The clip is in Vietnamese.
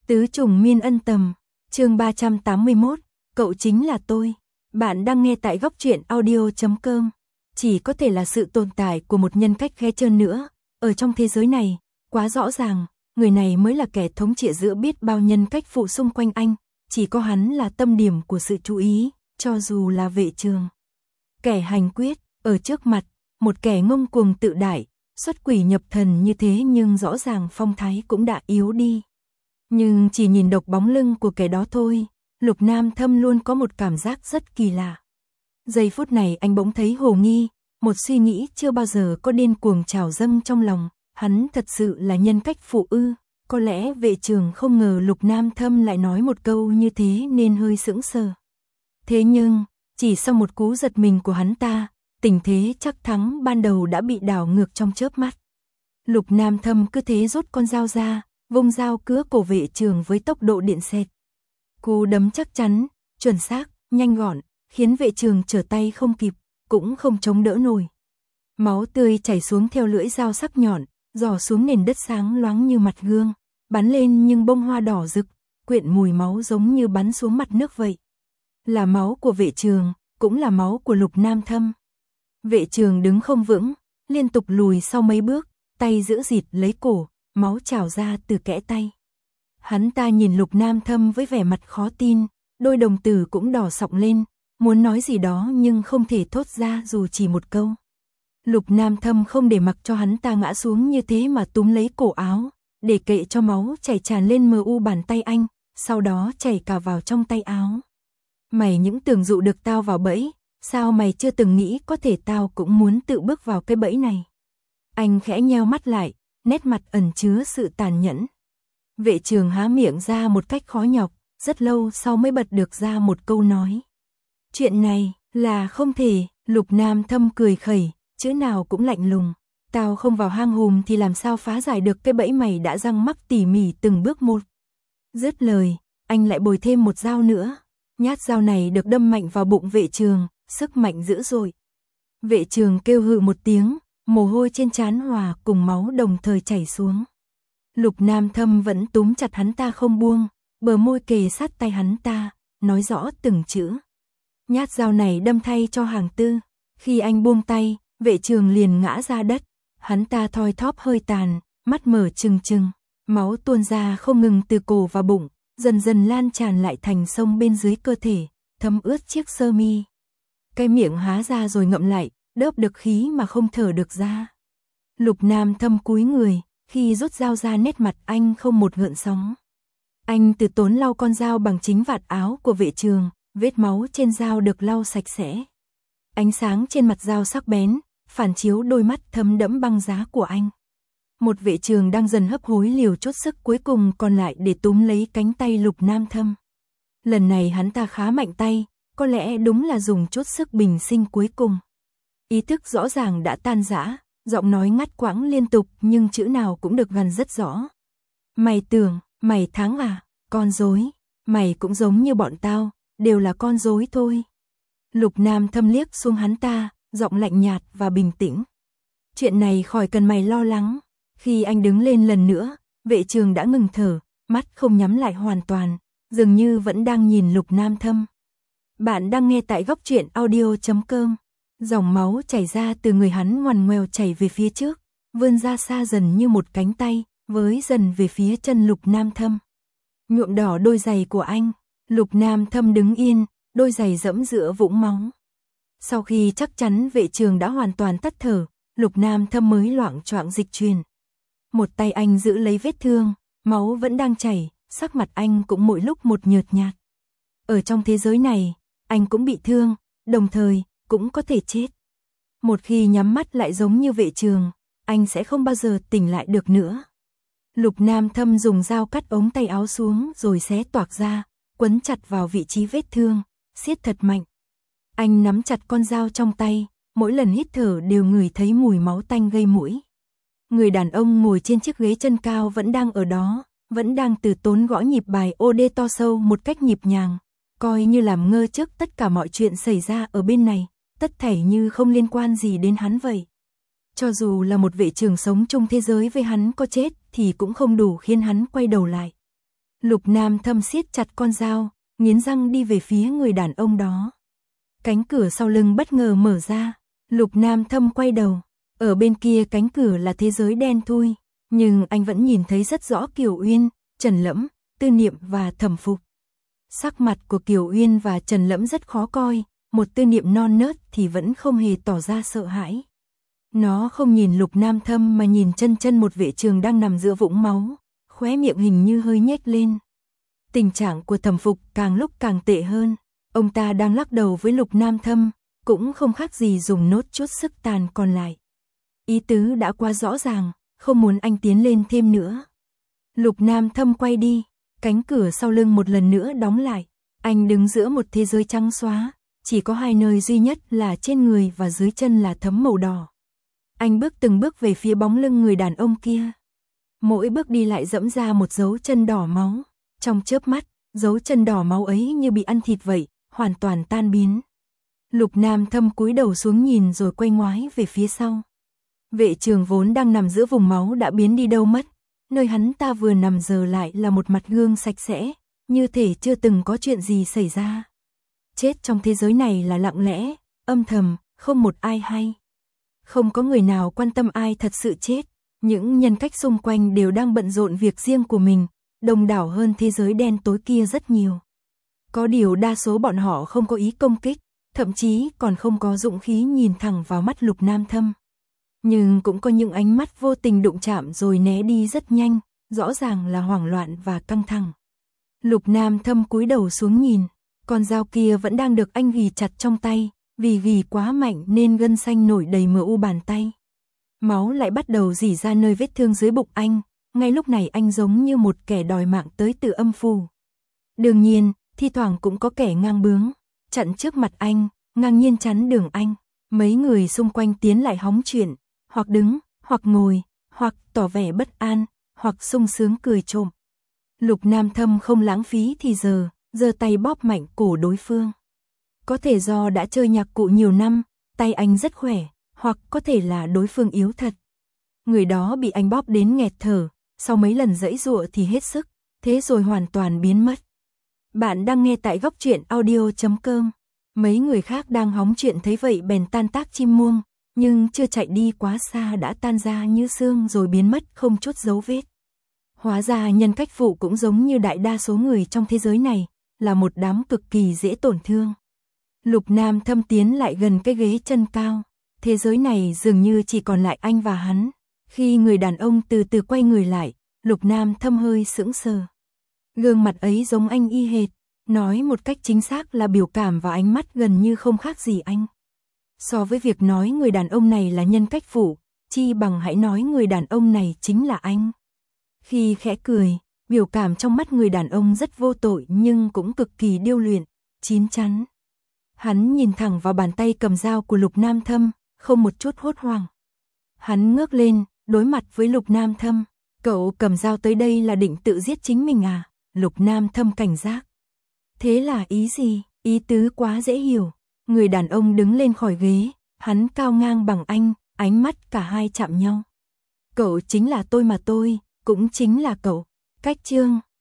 Tứ trùng miên ân tầm, chương 381, cậu chính là tôi. Bạn đang nghe tại góc truyện audio.com. Chỉ có thể là sự tồn tại của một nhân cách khe trơn nữa. Ở trong thế giới này, quá rõ ràng, người này mới là kẻ thống trị giữa biết bao nhân cách phụ xung quanh anh. Chỉ có hắn là tâm điểm của sự chú ý, cho dù là Vệ Trường. Kẻ hành quyết, ở trước mặt, một kẻ ngông cuồng tự đại, xuất quỷ nhập thần như thế nhưng rõ ràng phong thái cũng đã yếu đi. Nhưng chỉ nhìn độc bóng lưng của kẻ đó thôi, Lục Nam Thâm luôn có một cảm giác rất kỳ lạ. Giây phút này anh bỗng thấy hồ nghi, một suy nghĩ chưa bao giờ có điên cuồng trào dâng trong lòng, hắn thật sự là nhân cách phụ ư? Có lẽ Vệ Trường không ngờ Lục Nam Thâm lại nói một câu như thế nên hơi sững sờ. Thế nhưng, chỉ sau một cú giật mình của hắn ta, tình thế chắc thắng ban đầu đã bị đảo ngược trong chớp mắt. Lục Nam Thâm cứ thế rút con dao ra, vung dao cứa cổ Vệ Trường với tốc độ điện xẹt. Cú đấm chắc chắn, chuẩn xác, nhanh gọn, khiến Vệ Trường trở tay không kịp, cũng không chống đỡ nổi. Máu tươi chảy xuống theo lưỡi dao sắc nhọn, rò xuống nền đất sáng loáng như mặt gương, bắn lên nhưng bông hoa đỏ rực, quyện mùi máu giống như bắn xuống mặt nước vậy. Là máu của Vệ Trường, cũng là máu của Lục Nam Thâm. Vệ Trường đứng không vững, liên tục lùi sau mấy bước, tay giữ rịt lấy cổ, máu trào ra từ kẽ tay. Hắn ta nhìn Lục Nam Thâm với vẻ mặt khó tin, đôi đồng tử cũng đỏ sọng lên, muốn nói gì đó nhưng không thể thốt ra dù chỉ một câu. Lục Nam Thâm không để mặc cho hắn ta ngã xuống như thế mà túm lấy cổ áo, để kệ cho máu chảy tràn lên mờ u bàn tay anh, sau đó chảy cả vào trong tay áo. Mày những tưởng dụ được tao vào bẫy, sao mày chưa từng nghĩ có thể tao cũng muốn tự bước vào cái bẫy này? Anh khẽ nheo mắt lại, nét mặt ẩn chứa sự tàn nhẫn. Vệ Trường há miệng ra một cách khó nhọc, rất lâu sau mới bật được ra một câu nói. Chuyện này là không thể. Lục Nam Thâm cười khẩy, chữ nào cũng lạnh lùng. Tao không vào hang hùm thì làm sao phá giải được cái bẫy mày đã răng mắc tỉ mỉ từng bước một. Dứt lời, anh lại bồi thêm một dao nữa. Nhát dao này được đâm mạnh vào bụng Vệ Trường, sức mạnh dữ dội. Vệ Trường kêu hự một tiếng, mồ hôi trên trán hòa cùng máu đồng thời chảy xuống. Lục Nam Thâm vẫn túm chặt hắn ta không buông, bờ môi kề sát tay hắn ta, nói rõ từng chữ. Nhát dao này đâm thay cho hàng tư. Khi anh buông tay, Vệ Trường liền ngã ra đất. Hắn ta thoi thóp hơi tàn, mắt mở trừng trừng, máu tuôn ra không ngừng từ cổ và bụng, dần dần lan tràn lại thành sông bên dưới cơ thể, thấm ướt chiếc sơ mi. Cái miệng há ra rồi ngậm lại, đớp được khí mà không thở được ra. Lục Nam Thâm cúi người, khi rút dao ra nét mặt anh không một gợn sóng. Anh từ tốn lau con dao bằng chính vạt áo của Vệ Trường, vết máu trên dao được lau sạch sẽ. Ánh sáng trên mặt dao sắc bén, phản chiếu đôi mắt thấm đẫm băng giá của anh. Một Vệ Trường đang dần hấp hối liều chút sức cuối cùng còn lại để túm lấy cánh tay Lục Nam Thâm. Lần này hắn ta khá mạnh tay, có lẽ đúng là dùng chút sức bình sinh cuối cùng. Ý thức rõ ràng đã tan rã, giọng nói ngắt quãng liên tục nhưng chữ nào cũng được gằn rất rõ. Mày tưởng, mày thắng à, con rối, mày cũng giống như bọn tao, đều là con rối thôi. Lục Nam Thâm liếc xuống hắn ta, giọng lạnh nhạt và bình tĩnh. Chuyện này khỏi cần mày lo lắng. Khi anh đứng lên lần nữa, Vệ Trường đã ngừng thở, mắt không nhắm lại hoàn toàn, dường như vẫn đang nhìn Lục Nam Thâm. Bạn đang nghe tại góc truyện audio.com. Dòng máu chảy ra từ người hắn ngoằn ngoèo chảy về phía trước, vươn ra xa dần như một cánh tay, với dần về phía chân Lục Nam Thâm. Nhuộm đỏ đôi giày của anh. Lục Nam Thâm đứng yên, đôi giày dẫm giữa vũng máu. Sau khi chắc chắn Vệ Trường đã hoàn toàn tắt thở, Lục Nam Thâm mới loạng choạng dịch chuyển. Một tay anh giữ lấy vết thương, máu vẫn đang chảy, sắc mặt anh cũng mỗi lúc một nhợt nhạt. Ở trong thế giới này, anh cũng bị thương, đồng thời cũng có thể chết. Một khi nhắm mắt lại giống như Vệ Trường, anh sẽ không bao giờ tỉnh lại được nữa. Lục Nam Thâm dùng dao cắt ống tay áo xuống rồi xé toạc ra, quấn chặt vào vị trí vết thương, siết thật mạnh. Anh nắm chặt con dao trong tay, mỗi lần hít thở đều ngửi thấy mùi máu tanh gây mũi. Người đàn ông ngồi trên chiếc ghế chân cao vẫn đang ở đó, vẫn đang từ tốn gõ nhịp bài OD to sâu một cách nhịp nhàng, coi như làm ngơ trước tất cả mọi chuyện xảy ra ở bên này, tất thảy như không liên quan gì đến hắn vậy. Cho dù là một Vệ Trường sống chung thế giới với hắn có chết thì cũng không đủ khiến hắn quay đầu lại. Lục Nam Thâm siết chặt con dao, nghiến răng đi về phía người đàn ông đó. Cánh cửa sau lưng bất ngờ mở ra, Lục Nam Thâm quay đầu, ở bên kia cánh cửa là thế giới đen thui, nhưng anh vẫn nhìn thấy rất rõ Kiều Uyên, Trần Lẫm, Tư Niệm và Thẩm Phục. Sắc mặt của Kiều Uyên và Trần Lẫm rất khó coi, một Tư Niệm non nớt thì vẫn không hề tỏ ra sợ hãi. Nó không nhìn Lục Nam Thâm mà nhìn chân một vệ trường đang nằm giữa vũng máu, khóe miệng hình như hơi nhếch lên. Tình trạng của Thẩm Phục càng lúc càng tệ hơn, ông ta đang lắc đầu với Lục Nam Thâm, cũng không khác gì dùng nốt chút sức tàn còn lại. Ý tứ đã quá rõ ràng, không muốn anh tiến lên thêm nữa. Lục Nam Thâm quay đi, cánh cửa sau lưng một lần nữa đóng lại, anh đứng giữa một thế giới trắng xóa, chỉ có hai nơi duy nhất là trên người và dưới chân là thấm màu đỏ. Anh bước từng bước về phía bóng lưng người đàn ông kia. Mỗi bước đi lại dẫm ra một dấu chân đỏ máu, trong chớp mắt, dấu chân đỏ máu ấy như bị ăn thịt vậy, hoàn toàn tan biến. Lục Nam Thâm cúi đầu xuống nhìn rồi quay ngoái về phía sau. Vệ trường vốn đang nằm giữa vùng máu đã biến đi đâu mất, nơi hắn ta vừa nằm giờ lại là một mặt gương sạch sẽ, như thể chưa từng có chuyện gì xảy ra. Chết trong thế giới này là lặng lẽ, âm thầm, không một ai hay. Không có người nào quan tâm ai thật sự chết, những nhân cách xung quanh đều đang bận rộn việc riêng của mình, đông đảo hơn thế giới đen tối kia rất nhiều. Có điều đa số bọn họ không có ý công kích, thậm chí còn không có dũng khí nhìn thẳng vào mắt Lục Nam Thâm. Nhưng cũng có những ánh mắt vô tình đụng chạm rồi né đi rất nhanh, rõ ràng là hoảng loạn và căng thẳng. Lục Nam Thâm cúi đầu xuống nhìn, con dao kia vẫn đang được anh ghì chặt trong tay, vì ghì quá mạnh nên gân xanh nổi đầy mờ u bàn tay. Máu lại bắt đầu rỉ ra nơi vết thương dưới bụng anh, ngay lúc này anh giống như một kẻ đòi mạng tới từ âm phủ. Đương nhiên, thi thoảng cũng có kẻ ngang bướng, chặn trước mặt anh, ngang nhiên chắn đường anh. Mấy người xung quanh tiến lại hóng chuyện, hoặc đứng, hoặc ngồi, hoặc tỏ vẻ bất an, hoặc sung sướng cười trộm. Lục Nam Thâm không lãng phí thì giờ, giơ tay bóp mạnh cổ đối phương. Có thể do đã chơi nhạc cụ nhiều năm, tay anh rất khỏe, hoặc có thể là đối phương yếu thật. Người đó bị anh bóp đến nghẹt thở, sau mấy lần giãy giụa thì hết sức, thế rồi hoàn toàn biến mất. Bạn đang nghe tại Góc Truyện Audio.com. Mấy người khác đang hóng chuyện thấy vậy bèn tan tác chim muông, nhưng chưa chạy đi quá xa đã tan ra như sương rồi biến mất không chút dấu vết. Hóa ra nhân cách phụ cũng giống như đại đa số người trong thế giới này, là một đám cực kỳ dễ tổn thương. Lục Nam Thâm tiến lại gần cái ghế chân cao, thế giới này dường như chỉ còn lại anh và hắn. Khi người đàn ông từ từ quay người lại, Lục Nam Thâm hơi sững sờ. Gương mặt ấy giống anh y hệt, nói một cách chính xác là biểu cảm và ánh mắt gần như không khác gì anh. So với việc nói người đàn ông này là nhân cách phụ, chi bằng hãy nói người đàn ông này chính là anh. Khi khẽ cười, biểu cảm trong mắt người đàn ông rất vô tội nhưng cũng cực kỳ điêu luyện, chín chắn. Hắn nhìn thẳng vào bàn tay cầm dao của Lục Nam Thâm, không một chút hốt hoảng. Hắn ngước lên, đối mặt với Lục Nam Thâm. Cậu cầm dao tới đây là định tự giết chính mình à? Lục Nam Thâm cảnh giác. Thế là ý gì? Ý tứ quá dễ hiểu. Người đàn ông đứng lên khỏi ghế, hắn cao ngang bằng anh, ánh mắt cả hai chạm nhau. Cậu chính là tôi mà tôi, cũng chính là cậu. Cách chương